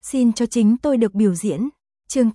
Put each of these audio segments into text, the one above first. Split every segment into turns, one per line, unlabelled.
Xin cho chính tôi được biểu diễn. Chương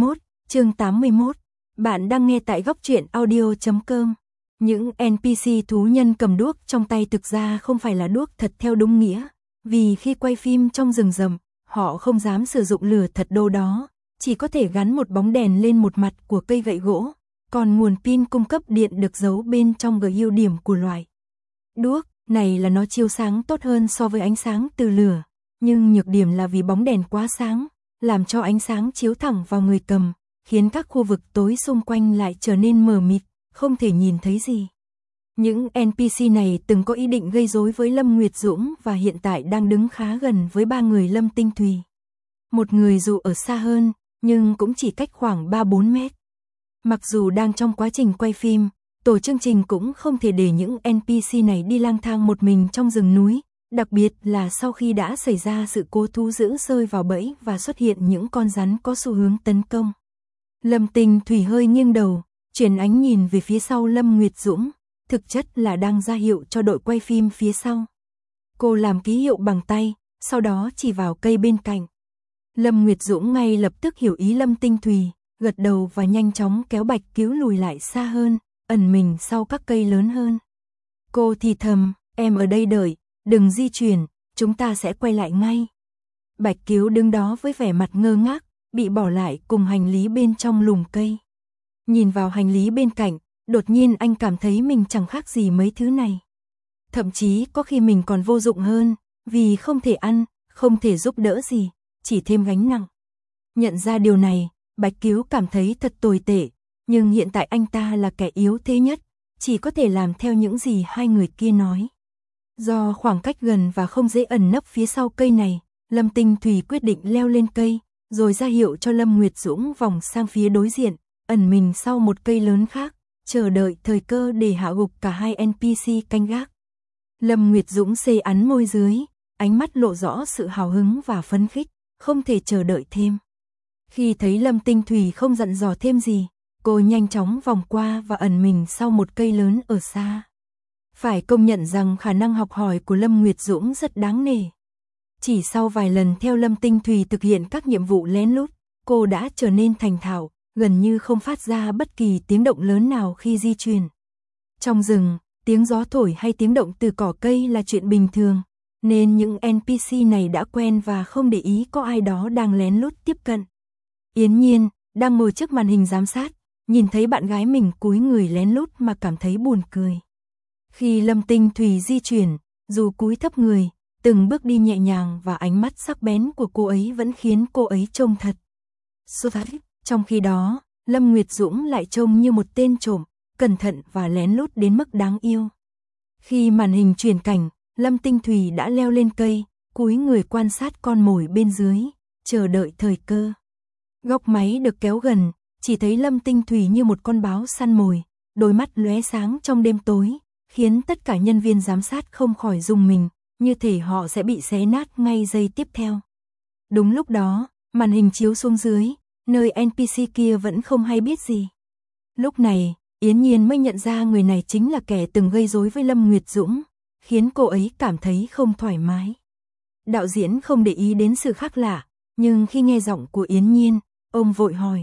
81. Bạn đang nghe tại góc truyện audio.com. Những NPC thú nhân cầm đuốc trong tay thực ra không phải là đuốc thật theo đúng nghĩa, vì khi quay phim trong rừng rậm, họ không dám sử dụng lửa thật đâu đó, chỉ có thể gắn một bóng đèn lên một mặt của cây gậy gỗ, còn nguồn pin cung cấp điện được giấu bên trong gợi ưu điểm của loại đuốc này là nó chiếu sáng tốt hơn so với ánh sáng từ lửa, nhưng nhược điểm là vì bóng đèn quá sáng, làm cho ánh sáng chiếu thẳng vào người cầm, khiến các khu vực tối xung quanh lại trở nên mờ mịt, không thể nhìn thấy gì. Những NPC này từng có ý định gây rối với Lâm Nguyệt Dũng và hiện tại đang đứng khá gần với ba người Lâm Tinh Thùy. Một người dù ở xa hơn, nhưng cũng chỉ cách khoảng 3-4 mét. Mặc dù đang trong quá trình quay phim, tổ chương trình cũng không thể để những NPC này đi lang thang một mình trong rừng núi, đặc biệt là sau khi đã xảy ra sự cố thú dữ rơi vào bẫy và xuất hiện những con rắn có xu hướng tấn công. Lâm Tinh Thùy hơi nghiêng đầu, chuyển ánh nhìn về phía sau Lâm Nguyệt Dũng, thực chất là đang ra hiệu cho đội quay phim phía sau. Cô làm ký hiệu bằng tay, sau đó chỉ vào cây bên cạnh. Lâm Nguyệt Dũng ngay lập tức hiểu ý Lâm Tinh Thùy, gật đầu và nhanh chóng kéo Bạch Cứu lùi lại xa hơn, ẩn mình sau các cây lớn hơn. Cô thì thầm, em ở đây đợi, đừng di chuyển, chúng ta sẽ quay lại ngay. Bạch Cứu đứng đó với vẻ mặt ngơ ngác, bị bỏ lại cùng hành lý bên trong lùm cây. Nhìn vào hành lý bên cạnh, đột nhiên anh cảm thấy mình chẳng khác gì mấy thứ này. Thậm chí có khi mình còn vô dụng hơn, vì không thể ăn, không thể giúp đỡ gì, chỉ thêm gánh nặng. Nhận ra điều này, Bạch Cứu cảm thấy thật tồi tệ, nhưng hiện tại anh ta là kẻ yếu thế nhất, chỉ có thể làm theo những gì hai người kia nói. Do khoảng cách gần và không dễ ẩn nấp phía sau cây này, Lâm Tinh Thùy quyết định leo lên cây, rồi ra hiệu cho Lâm Nguyệt Dũng vòng sang phía đối diện, ẩn mình sau một cây lớn khác, chờ đợi thời cơ để hạ gục cả hai NPC canh gác. Lâm Nguyệt Dũng xê ắn môi dưới, ánh mắt lộ rõ sự hào hứng và phấn khích, không thể chờ đợi thêm. Khi thấy Lâm Tinh Thùy không dặn dò thêm gì, cô nhanh chóng vòng qua và ẩn mình sau một cây lớn ở xa. Phải công nhận rằng khả năng học hỏi của Lâm Nguyệt Dũng rất đáng nể. Chỉ sau vài lần theo Lâm Tinh Thùy thực hiện các nhiệm vụ lén lút, cô đã trở nên thành thạo, gần như không phát ra bất kỳ tiếng động lớn nào khi di chuyển. Trong rừng, tiếng gió thổi hay tiếng động từ cỏ cây là chuyện bình thường, nên những NPC này đã quen và không để ý có ai đó đang lén lút tiếp cận. Yến Nhiên, đang ngồi trước màn hình giám sát, nhìn thấy bạn gái mình cúi người lén lút mà cảm thấy buồn cười. Khi Lâm Tinh Thùy di chuyển, dù cúi thấp người, từng bước đi nhẹ nhàng và ánh mắt sắc bén của cô ấy vẫn khiến cô ấy trông thật xuất sắc. Trong khi đó, Lâm Nguyệt Dũng lại trông như một tên trộm, cẩn thận và lén lút đến mức đáng yêu. Khi màn hình chuyển cảnh, Lâm Tinh Thùy đã leo lên cây, cúi người quan sát con mồi bên dưới, chờ đợi thời cơ. Góc máy được kéo gần, chỉ thấy Lâm Tinh Thùy như một con báo săn mồi, đôi mắt lóe sáng trong đêm tối, khiến tất cả nhân viên giám sát không khỏi rùng mình, như thể họ sẽ bị xé nát ngay giây tiếp theo. Đúng lúc đó, màn hình chiếu xuống dưới, nơi NPC kia vẫn không hay biết gì. Lúc này, Yến Nhiên mới nhận ra người này chính là kẻ từng gây rối với Lâm Nguyệt Dũng, khiến cô ấy cảm thấy không thoải mái. Đạo diễn không để ý đến sự khác lạ, nhưng khi nghe giọng của Yến Nhiên, ông vội hỏi.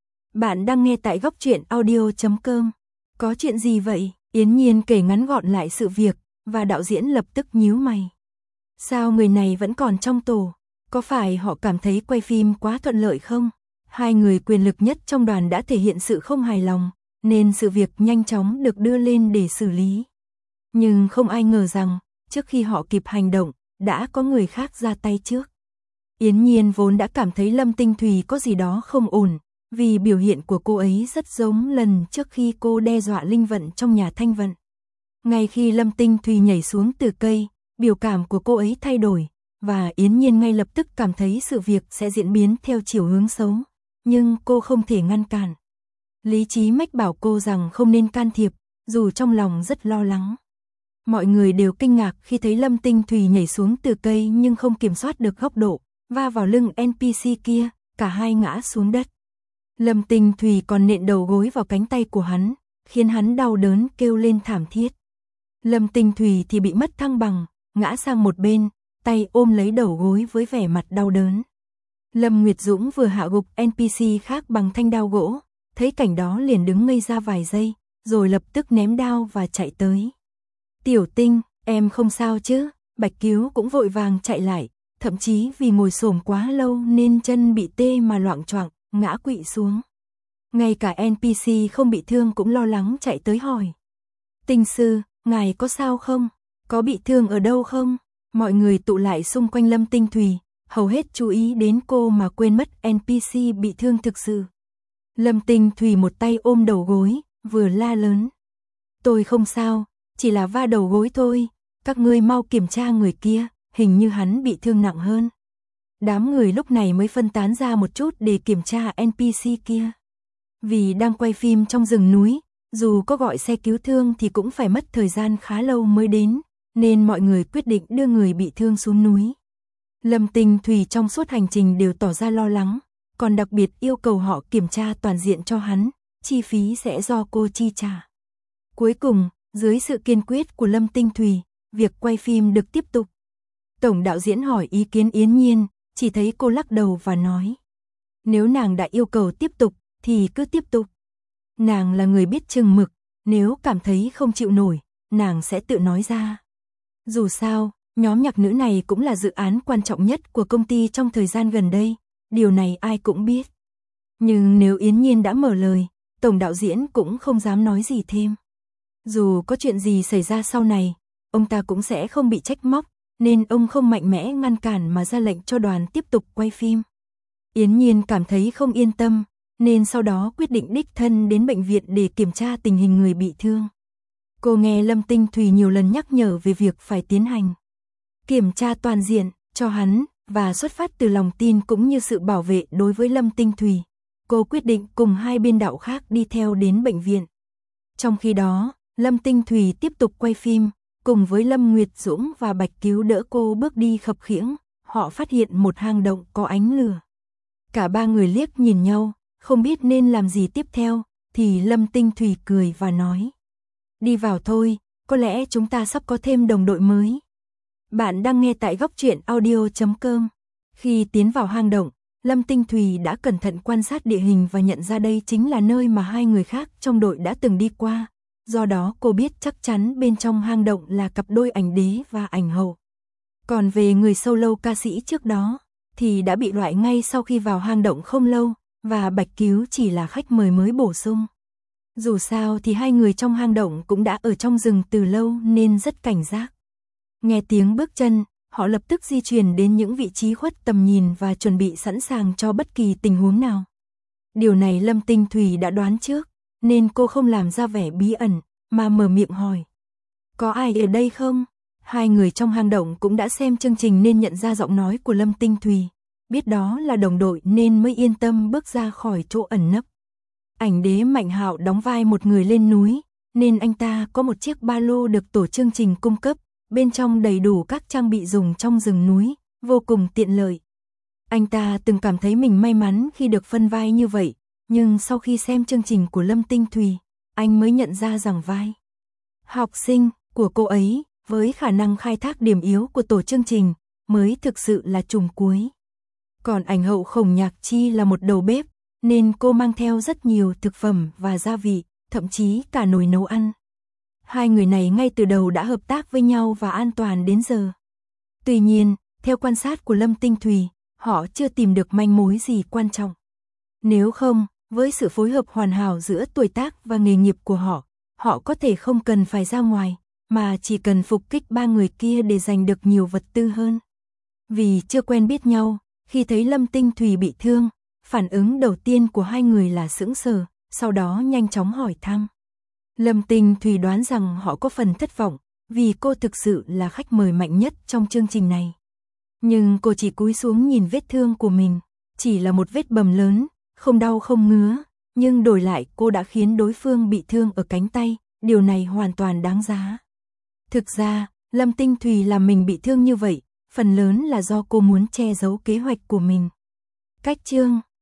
Bạn đang nghe tại góc truyện audio.com. Có chuyện gì vậy? Yến Nhiên kể ngắn gọn lại sự việc, và đạo diễn lập tức nhíu mày. Sao người này vẫn còn trong tổ? Có phải họ cảm thấy quay phim quá thuận lợi không? Hai người quyền lực nhất trong đoàn đã thể hiện sự không hài lòng, nên sự việc nhanh chóng được đưa lên để xử lý. Nhưng không ai ngờ rằng, trước khi họ kịp hành động, đã có người khác ra tay trước. Yến Nhiên vốn đã cảm thấy Lâm Tinh Thùy có gì đó không ổn, vì biểu hiện của cô ấy rất giống lần trước khi cô đe dọa linh vận trong nhà Thanh Vận. Ngay khi Lâm Tinh Thùy nhảy xuống từ cây, biểu cảm của cô ấy thay đổi, và Yến Nhiên ngay lập tức cảm thấy sự việc sẽ diễn biến theo chiều hướng xấu, nhưng cô không thể ngăn cản. Lý trí mách bảo cô rằng không nên can thiệp, dù trong lòng rất lo lắng. Mọi người đều kinh ngạc khi thấy Lâm Tinh Thùy nhảy xuống từ cây nhưng không kiểm soát được góc độ, va vào lưng NPC kia, cả hai ngã xuống đất. Lâm Tinh Thùy còn nện đầu gối vào cánh tay của hắn, khiến hắn đau đớn kêu lên thảm thiết. Lâm Tinh Thùy thì bị mất thăng bằng, ngã sang một bên, tay ôm lấy đầu gối với vẻ mặt đau đớn. Lâm Nguyệt Dũng vừa hạ gục NPC khác bằng thanh đao gỗ, thấy cảnh đó liền đứng ngây ra vài giây, rồi lập tức ném đao và chạy tới. Tiểu Tinh, em không sao chứ? Bạch Cứu cũng vội vàng chạy lại, thậm chí vì ngồi xổm quá lâu nên chân bị tê mà loạng choạng, ngã quỵ xuống. Ngay cả NPC không bị thương cũng lo lắng chạy tới hỏi. Tinh sư, ngài có sao không? Có bị thương ở đâu không? Mọi người tụ lại xung quanh Lâm Tinh Thùy, hầu hết chú ý đến cô mà quên mất NPC bị thương thực sự. Lâm Tinh Thùy một tay ôm đầu gối, vừa la lớn. Tôi không sao, chỉ là va đầu gối thôi, các ngươi mau kiểm tra người kia, hình như hắn bị thương nặng hơn. Đám người lúc này mới phân tán ra một chút để kiểm tra NPC kia. Vì đang quay phim trong rừng núi, dù có gọi xe cứu thương thì cũng phải mất thời gian khá lâu mới đến, nên mọi người quyết định đưa người bị thương xuống núi. Lâm Tinh Thùy trong suốt hành trình đều tỏ ra lo lắng, còn đặc biệt yêu cầu họ kiểm tra toàn diện cho hắn, chi phí sẽ do cô chi trả. Cuối cùng, dưới sự kiên quyết của Lâm Tinh Thùy, việc quay phim được tiếp tục. Tổng đạo diễn hỏi ý kiến Yến Nhiên, chỉ thấy cô lắc đầu và nói. Nếu nàng đã yêu cầu tiếp tục, thì cứ tiếp tục. Nàng là người biết chừng mực, nếu cảm thấy không chịu nổi, nàng sẽ tự nói ra. Dù sao, nhóm nhạc nữ này cũng là dự án quan trọng nhất của công ty trong thời gian gần đây, điều này ai cũng biết. Nhưng nếu Yến Nhiên đã mở lời, tổng đạo diễn cũng không dám nói gì thêm. Dù có chuyện gì xảy ra sau này, ông ta cũng sẽ không bị trách móc, nên ông không mạnh mẽ ngăn cản mà ra lệnh cho đoàn tiếp tục quay phim. Yến Nhiên cảm thấy không yên tâm, nên sau đó quyết định đích thân đến bệnh viện để kiểm tra tình hình người bị thương. Cô nghe Lâm Tinh Thùy nhiều lần nhắc nhở về việc phải tiến hành kiểm tra toàn diện cho hắn, và xuất phát từ lòng tin cũng như sự bảo vệ đối với Lâm Tinh Thùy, cô quyết định cùng hai biên đạo khác đi theo đến bệnh viện. Trong khi đó, Lâm Tinh Thùy tiếp tục quay phim, cùng với Lâm Nguyệt Dũng và Bạch Cứu đỡ cô bước đi khập khiễng, họ phát hiện một hang động có ánh lửa. Cả ba người liếc nhìn nhau, không biết nên làm gì tiếp theo, thì Lâm Tinh Thùy cười và nói. Đi vào thôi, có lẽ chúng ta sắp có thêm đồng đội mới. Bạn đang nghe tại Góc Truyện Audio.com. Khi tiến vào hang động, Lâm Tinh Thùy đã cẩn thận quan sát địa hình và nhận ra đây chính là nơi mà hai người khác trong đội đã từng đi qua. Do đó cô biết chắc chắn bên trong hang động là cặp đôi ảnh đế và ảnh hậu. Còn về người solo ca sĩ trước đó, thì đã bị loại ngay sau khi vào hang động không lâu, và Bạch Cứu chỉ là khách mời mới bổ sung. Dù sao thì hai người trong hang động cũng đã ở trong rừng từ lâu nên rất cảnh giác. Nghe tiếng bước chân, họ lập tức di chuyển đến những vị trí khuất tầm nhìn và chuẩn bị sẵn sàng cho bất kỳ tình huống nào. Điều này Lâm Tinh Thùy đã đoán trước, nên cô không làm ra vẻ bí ẩn, mà mở miệng hỏi. Có ai ở đây không? Hai người trong hang động cũng đã xem chương trình nên nhận ra giọng nói của Lâm Tinh Thùy, biết đó là đồng đội nên mới yên tâm bước ra khỏi chỗ ẩn nấp. Ảnh đế Mạnh Hạo đóng vai một người lên núi, nên anh ta có một chiếc ba lô được tổ chương trình cung cấp, bên trong đầy đủ các trang bị dùng trong rừng núi, vô cùng tiện lợi. Anh ta từng cảm thấy mình may mắn khi được phân vai như vậy, nhưng sau khi xem chương trình của Lâm Tinh Thùy, anh mới nhận ra rằng vai học sinh của cô ấy, với khả năng khai thác điểm yếu của tổ chương trình, mới thực sự là trùm cuối. Còn ảnh hậu Khổng Nhạc Chi là một đầu bếp, nên cô mang theo rất nhiều thực phẩm và gia vị, thậm chí cả nồi nấu ăn. Hai người này ngay từ đầu đã hợp tác với nhau và an toàn đến giờ. Tuy nhiên, theo quan sát của Lâm Tinh Thùy, họ chưa tìm được manh mối gì quan trọng. Nếu không, với sự phối hợp hoàn hảo giữa tuổi tác và nghề nghiệp của họ, họ có thể không cần phải ra ngoài, mà chỉ cần phục kích ba người kia để giành được nhiều vật tư hơn. Vì chưa quen biết nhau, khi thấy Lâm Tinh Thùy bị thương, phản ứng đầu tiên của hai người là sững sờ, sau đó nhanh chóng hỏi thăm. Lâm Tinh Thùy đoán rằng họ có phần thất vọng, vì cô thực sự là khách mời mạnh nhất trong chương trình này. Nhưng cô chỉ cúi xuống nhìn vết thương của mình, chỉ là một vết bầm lớn, không đau không ngứa, nhưng đổi lại cô đã khiến đối phương bị thương ở cánh tay, điều này hoàn toàn đáng giá. Thực ra, Lâm Tinh Thùy làm mình bị thương như vậy, phần lớn là do cô muốn che giấu kế hoạch của mình. Cách chương